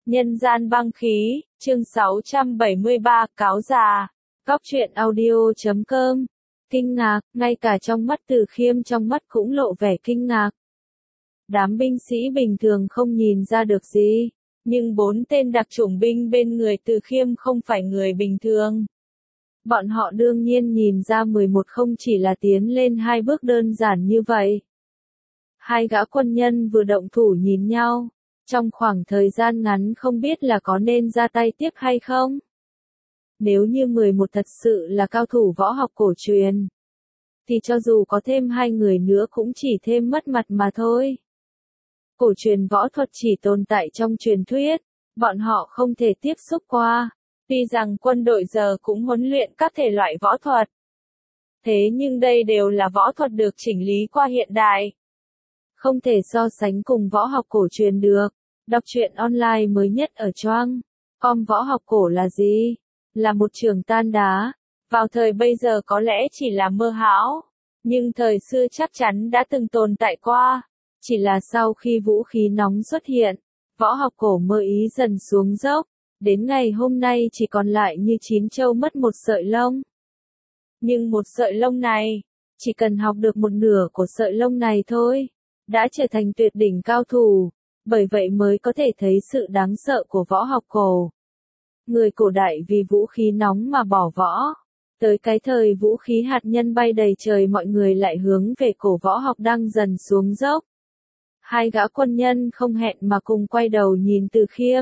Nhân gian băng khí, chương 673, cáo già. Góc truyện audio.com. Kinh ngạc, ngay cả trong mắt Từ Khiêm trong mắt cũng lộ vẻ kinh ngạc. Đám binh sĩ bình thường không nhìn ra được gì, nhưng 4 tên đặc chủng binh bên người Từ Khiêm không phải người bình thường. Bọn họ đương nhiên nhìn ra 11 không chỉ là tiến lên 2 bước đơn giản như vậy. Hai gã quân nhân vừa động thủ nhìn nhau. Trong khoảng thời gian ngắn không biết là có nên ra tay tiếp hay không. Nếu như 11 thật sự là cao thủ võ học cổ truyền, thì cho dù có thêm 2 người nữa cũng chỉ thêm mất mặt mà thôi. Cổ truyền võ thuật chỉ tồn tại trong truyền thuyết, bọn họ không thể tiếp xúc qua. Tuy rằng quân đội giờ cũng huấn luyện các thể loại võ thuật. Thế nhưng đây đều là võ thuật được chỉnh lý qua hiện đại. Không thể so sánh cùng võ học cổ truyền được. Đọc truyện online mới nhất ở Choang.com. Võ học cổ là gì? Là một trường tan đá. Vào thời bây giờ có lẽ chỉ là mơ hão. Nhưng thời xưa chắc chắn đã từng tồn tại qua. Chỉ là sau khi vũ khí nóng xuất hiện, võ học cổ mơ ý dần xuống dốc. Đến ngày hôm nay chỉ còn lại như chín trâu mất một sợi lông. Nhưng một sợi lông này, chỉ cần học được một nửa của sợi lông này thôi, đã trở thành tuyệt đỉnh cao thủ. Bởi vậy mới có thể thấy sự đáng sợ của võ học cổ. Người cổ đại vì vũ khí nóng mà bỏ võ. Tới cái thời vũ khí hạt nhân bay đầy trời mọi người lại hướng về cổ võ học đang dần xuống dốc. Hai gã quân nhân không hẹn mà cùng quay đầu nhìn Từ Khiêm.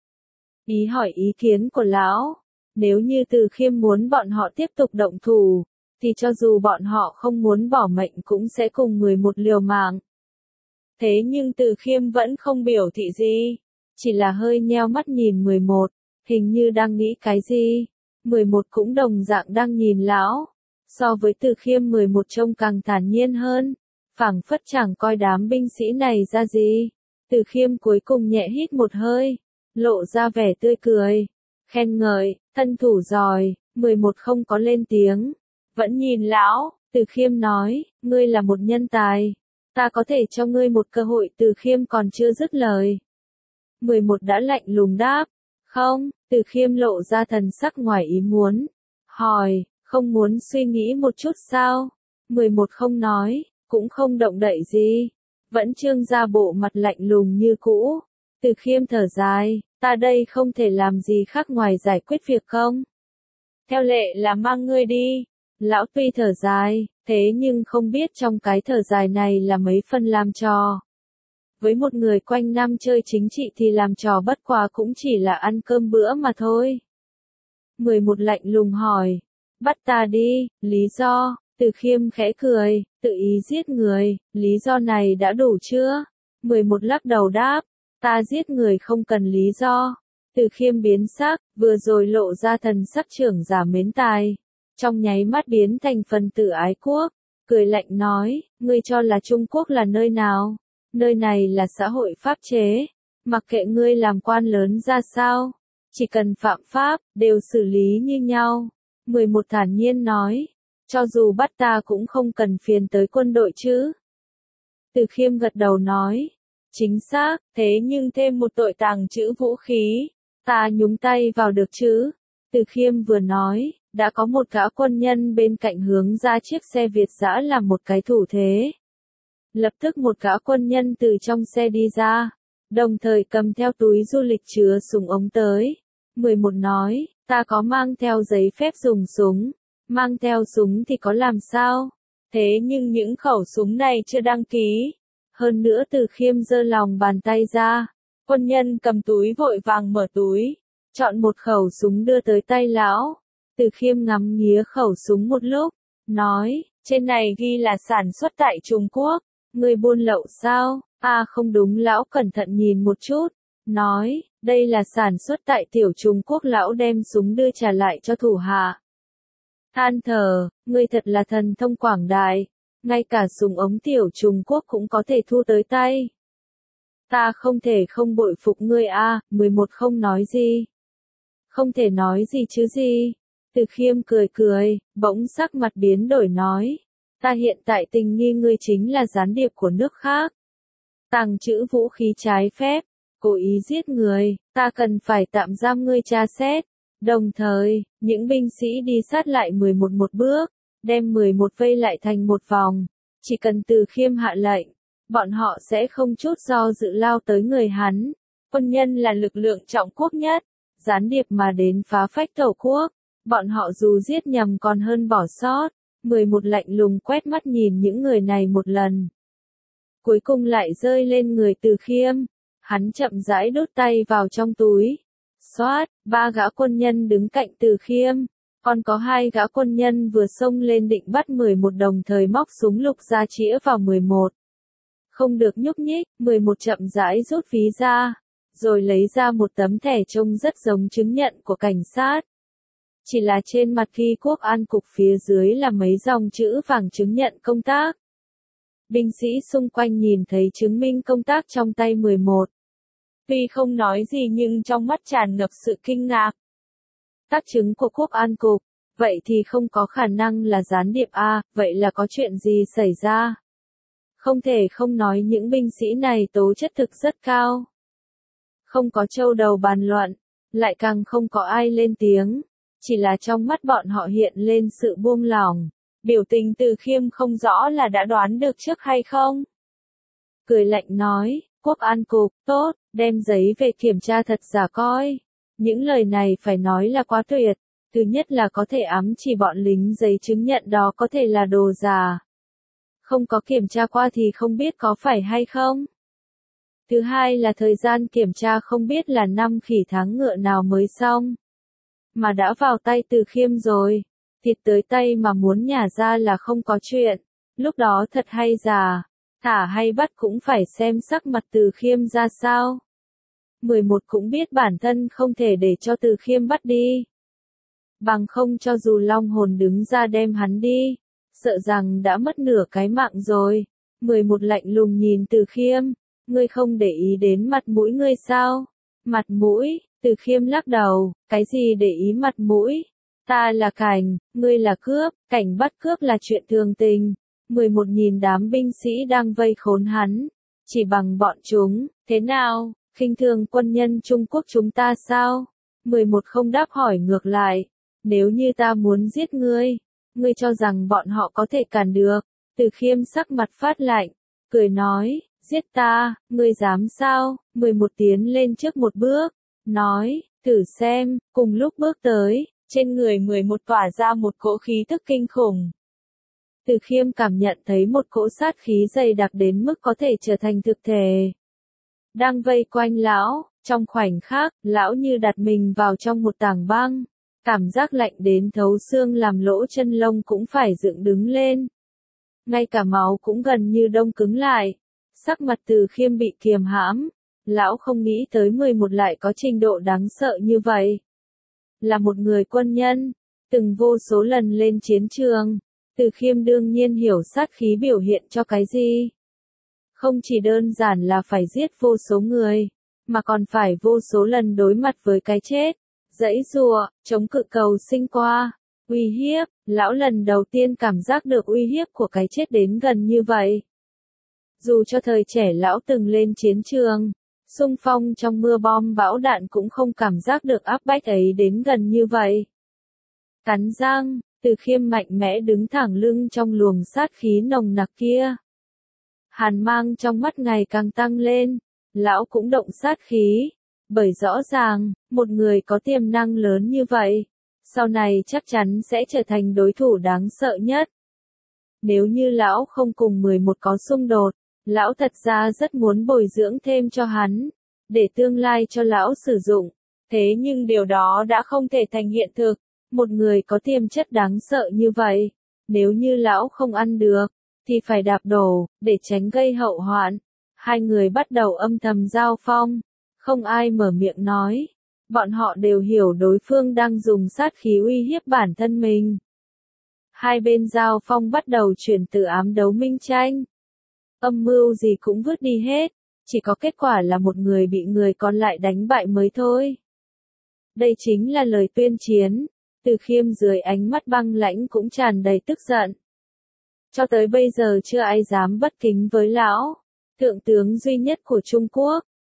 Ý hỏi ý kiến của lão. Nếu như Từ Khiêm muốn bọn họ tiếp tục động thủ, thì cho dù bọn họ không muốn bỏ mệnh cũng sẽ cùng 11 liều mạng. Thế nhưng Từ Khiêm vẫn không biểu thị gì, chỉ là hơi nheo mắt nhìn 11, hình như đang nghĩ cái gì. 11 cũng đồng dạng đang nhìn lão. So với Từ Khiêm 11 trông càng thản nhiên hơn, phảng phất chẳng coi đám binh sĩ này ra gì. Từ Khiêm cuối cùng nhẹ hít một hơi, lộ ra vẻ tươi cười, khen ngợi, thân thủ giỏi. 11 không có lên tiếng, vẫn nhìn lão. Từ Khiêm nói, ngươi là một nhân tài. Ta có thể cho ngươi một cơ hội. Từ Khiêm còn chưa dứt lời. 11 đã lạnh lùng đáp. Không. Từ Khiêm lộ ra thần sắc ngoài ý muốn. Hỏi, không muốn suy nghĩ một chút sao? 11 không nói, cũng không động đậy gì. Vẫn trương ra bộ mặt lạnh lùng như cũ. Từ Khiêm thở dài, ta đây không thể làm gì khác ngoài giải quyết việc không? Theo lệ là mang ngươi đi. Lão tuy thở dài, thế nhưng không biết trong cái thở dài này là mấy phần làm trò. Với một người quanh năm chơi chính trị thì làm trò bất quá cũng chỉ là ăn cơm bữa mà thôi. 11 lạnh lùng hỏi, bắt ta đi, lý do? Từ Khiêm khẽ cười, tự ý giết người, lý do này đã đủ chưa? 11 lắc đầu đáp, ta giết người không cần lý do. Từ Khiêm biến sắc, vừa rồi lộ ra thần sắc trưởng giả mến tài. Trong nháy mắt biến thành phần tử ái quốc, cười lạnh nói, ngươi cho là Trung Quốc là nơi nào? Nơi này là xã hội pháp chế, mặc kệ ngươi làm quan lớn ra sao, chỉ cần phạm pháp, đều xử lý như nhau. 11 thản nhiên nói, cho dù bắt ta cũng không cần phiền tới quân đội chứ. Từ Khiêm gật đầu nói, chính xác, thế nhưng thêm một tội tàng trữ vũ khí, ta nhúng tay vào được chứ? Từ Khiêm vừa nói, đã có một gã quân nhân bên cạnh hướng ra chiếc xe Việt dã làm một cái thủ thế. Lập tức một gã quân nhân từ trong xe đi ra, đồng thời cầm theo túi du lịch chứa súng ống tới. 11 nói, ta có mang theo giấy phép dùng súng, mang theo súng thì có làm sao? Thế nhưng những khẩu súng này chưa đăng ký. Hơn nữa Từ Khiêm giơ lòng bàn tay ra, quân nhân cầm túi vội vàng mở túi, chọn một khẩu súng đưa tới tay lão. Từ Khiêm ngắm nghía khẩu súng một lúc, nói, trên này ghi là sản xuất tại Trung Quốc, người buôn lậu sao? À không đúng. Lão cẩn thận nhìn một chút, nói, đây là sản xuất tại tiểu Trung Quốc. Lão đem súng đưa trả lại cho thủ hạ. Than thở, ngươi thật là thần thông quảng đại, ngay cả súng ống tiểu Trung Quốc cũng có thể thu tới tay. Ta không thể không bội phục ngươi a. 11 không nói gì. Không thể nói gì chứ gì. Từ Khiêm cười cười, bỗng sắc mặt biến đổi nói, ta hiện tại tình nghi ngươi chính là gián điệp của nước khác. Tàng trữ vũ khí trái phép, cố ý giết người, ta cần phải tạm giam ngươi tra xét. Đồng thời, những binh sĩ đi sát lại 11 một bước, đem 11 vây lại thành một vòng. Chỉ cần Từ Khiêm hạ lệnh, bọn họ sẽ không chút do dự lao tới người hắn. Quân nhân là lực lượng trọng quốc nhất, gián điệp mà đến phá phách tổ quốc. Bọn họ dù giết nhầm còn hơn bỏ sót. 11 lạnh lùng quét mắt nhìn những người này một lần. Cuối cùng lại rơi lên người Từ Khiêm. Hắn chậm rãi đút tay vào trong túi. Xoát, 3 gã quân nhân đứng cạnh Từ Khiêm. Còn có 2 gã quân nhân vừa xông lên định bắt 11 đồng thời móc súng lục ra chĩa vào 11. Không được nhúc nhích, 11 chậm rãi rút ví ra. Rồi lấy ra một tấm thẻ trông rất giống chứng nhận của cảnh sát. Chỉ là trên mặt ghi Quốc an cục phía dưới là mấy dòng chữ vàng chứng nhận công tác. Binh sĩ xung quanh nhìn thấy chứng minh công tác trong tay 11. Tuy không nói gì nhưng trong mắt tràn ngập sự kinh ngạc. Tác chứng của Quốc an cục, vậy thì không có khả năng là gián điệp A, vậy là có chuyện gì xảy ra? Không thể không nói những binh sĩ này tố chất thực rất cao. Không có trâu đầu bàn luận, lại càng không có ai lên tiếng. Chỉ là trong mắt bọn họ hiện lên sự buông lỏng. Biểu tình Từ Khiêm không rõ là đã đoán được trước hay không. Cười lạnh nói, Quốc an cục, tốt, đem giấy về kiểm tra thật giả coi. Những lời này phải nói là quá tuyệt. Thứ nhất là có thể ám chỉ bọn lính giấy chứng nhận đó có thể là đồ giả. Không có kiểm tra qua thì không biết có phải hay không. Thứ hai là thời gian kiểm tra không biết là năm khỉ tháng ngựa nào mới xong. Mà đã vào tay Từ Khiêm rồi. Thịt tới tay mà muốn nhả ra là không có chuyện. Lúc đó thật hay giả. Thả hay bắt cũng phải xem sắc mặt Từ Khiêm ra sao. 11 cũng biết bản thân không thể để cho Từ Khiêm bắt đi. Bằng không cho dù Long Hồn đứng ra đem hắn đi. Sợ rằng đã mất nửa cái mạng rồi. 11 lạnh lùng nhìn Từ Khiêm. Ngươi không để ý đến mặt mũi ngươi sao? Mặt mũi, Từ Khiêm lắc đầu, cái gì để ý mặt mũi? Ta là Cảnh, ngươi là cướp, Cảnh bắt cướp là chuyện thường tình. 11 nhìn đám binh sĩ đang vây khốn hắn. Chỉ bằng bọn chúng, thế nào, khinh thường quân nhân Trung Quốc chúng ta sao? 11 không đáp hỏi ngược lại. Nếu như ta muốn giết ngươi, ngươi cho rằng bọn họ có thể cản được? Từ Khiêm sắc mặt phát lạnh, cười nói, giết ta, ngươi dám sao? 11 tiến lên trước một bước, nói, thử xem, cùng lúc bước tới, trên người 11 tỏa ra một cỗ khí tức kinh khủng. Từ Khiêm cảm nhận thấy một cỗ sát khí dày đặc đến mức có thể trở thành thực thể. Đang vây quanh lão, trong khoảnh khắc, lão như đặt mình vào trong một tảng băng. Cảm giác lạnh đến thấu xương làm lỗ chân lông cũng phải dựng đứng lên. Ngay cả máu cũng gần như đông cứng lại. Sắc mặt Từ Khiêm bị kiềm hãm. Lão không nghĩ tới 11 lại có trình độ đáng sợ như vậy. Là một người quân nhân, từng vô số lần lên chiến trường. Từ Khiêm đương nhiên hiểu sát khí biểu hiện cho cái gì. Không chỉ đơn giản là phải giết vô số người, mà còn phải vô số lần đối mặt với cái chết. Giãy giụa, chống cự cầu sinh qua, uy hiếp, lão lần đầu tiên cảm giác được uy hiếp của cái chết đến gần như vậy. Dù cho thời trẻ lão từng lên chiến trường, xung phong trong mưa bom bão đạn cũng không cảm giác được áp bách ấy đến gần như vậy. Cắn răng, Từ Khiêm mạnh mẽ đứng thẳng lưng trong luồng sát khí nồng nặc kia. Hàn mang trong mắt ngày càng tăng lên, lão cũng động sát khí. Bởi rõ ràng, một người có tiềm năng lớn như vậy, sau này chắc chắn sẽ trở thành đối thủ đáng sợ nhất. Nếu như lão không cùng 11 có xung đột, lão thật ra rất muốn bồi dưỡng thêm cho hắn, để tương lai cho lão sử dụng. Thế nhưng điều đó đã không thể thành hiện thực. Một người có tiềm chất đáng sợ như vậy, nếu như lão không ăn được, thì phải đạp đổ, để tránh gây hậu hoạn. Hai người bắt đầu âm thầm giao phong. Không ai mở miệng nói. Bọn họ đều hiểu đối phương đang dùng sát khí uy hiếp bản thân mình. Hai bên giao phong bắt đầu chuyển từ ám đấu minh tranh. Âm mưu gì cũng vứt đi hết. Chỉ có kết quả là một người bị người còn lại đánh bại mới thôi. Đây chính là lời tuyên chiến. Từ Khiêm dưới ánh mắt băng lãnh cũng tràn đầy tức giận. Cho tới bây giờ chưa ai dám bất kính với lão. Thượng tướng duy nhất của Trung Quốc.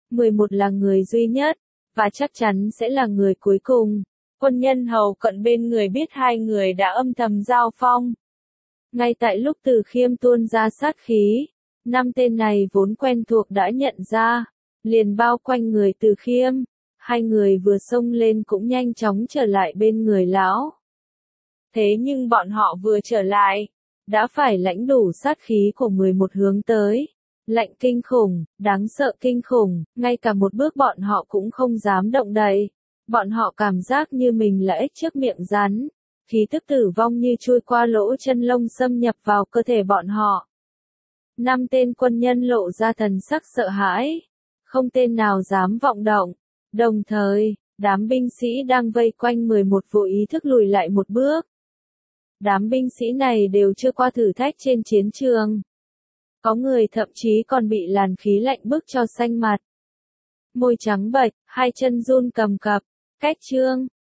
11 là người duy nhất, và chắc chắn sẽ là người cuối cùng. Quân nhân hầu cận bên người biết hai người đã âm thầm giao phong. Ngay tại lúc Từ Khiêm tuôn ra sát khí, 5 tên này vốn quen thuộc đã nhận ra, liền bao quanh người Từ Khiêm. Hai người vừa xông lên cũng nhanh chóng trở lại bên người lão. Thế nhưng bọn họ vừa trở lại, đã phải lãnh đủ sát khí của 11 hướng tới. Lạnh kinh khủng, đáng sợ kinh khủng, ngay cả một bước bọn họ cũng không dám động đậy. Bọn họ cảm giác như mình là ếch trước miệng rắn. Khí tức tử vong như chui qua lỗ chân lông xâm nhập vào cơ thể bọn họ. 5 tên quân nhân lộ ra thần sắc sợ hãi. Không tên nào dám vọng động. Đồng thời, đám binh sĩ đang vây quanh 11 vô ý thức lùi lại một bước. Đám binh sĩ này đều chưa qua thử thách trên chiến trường. Có người thậm chí còn bị làn khí lạnh bức cho xanh mặt. Môi trắng bệch, hai chân run cầm cập. Cách chương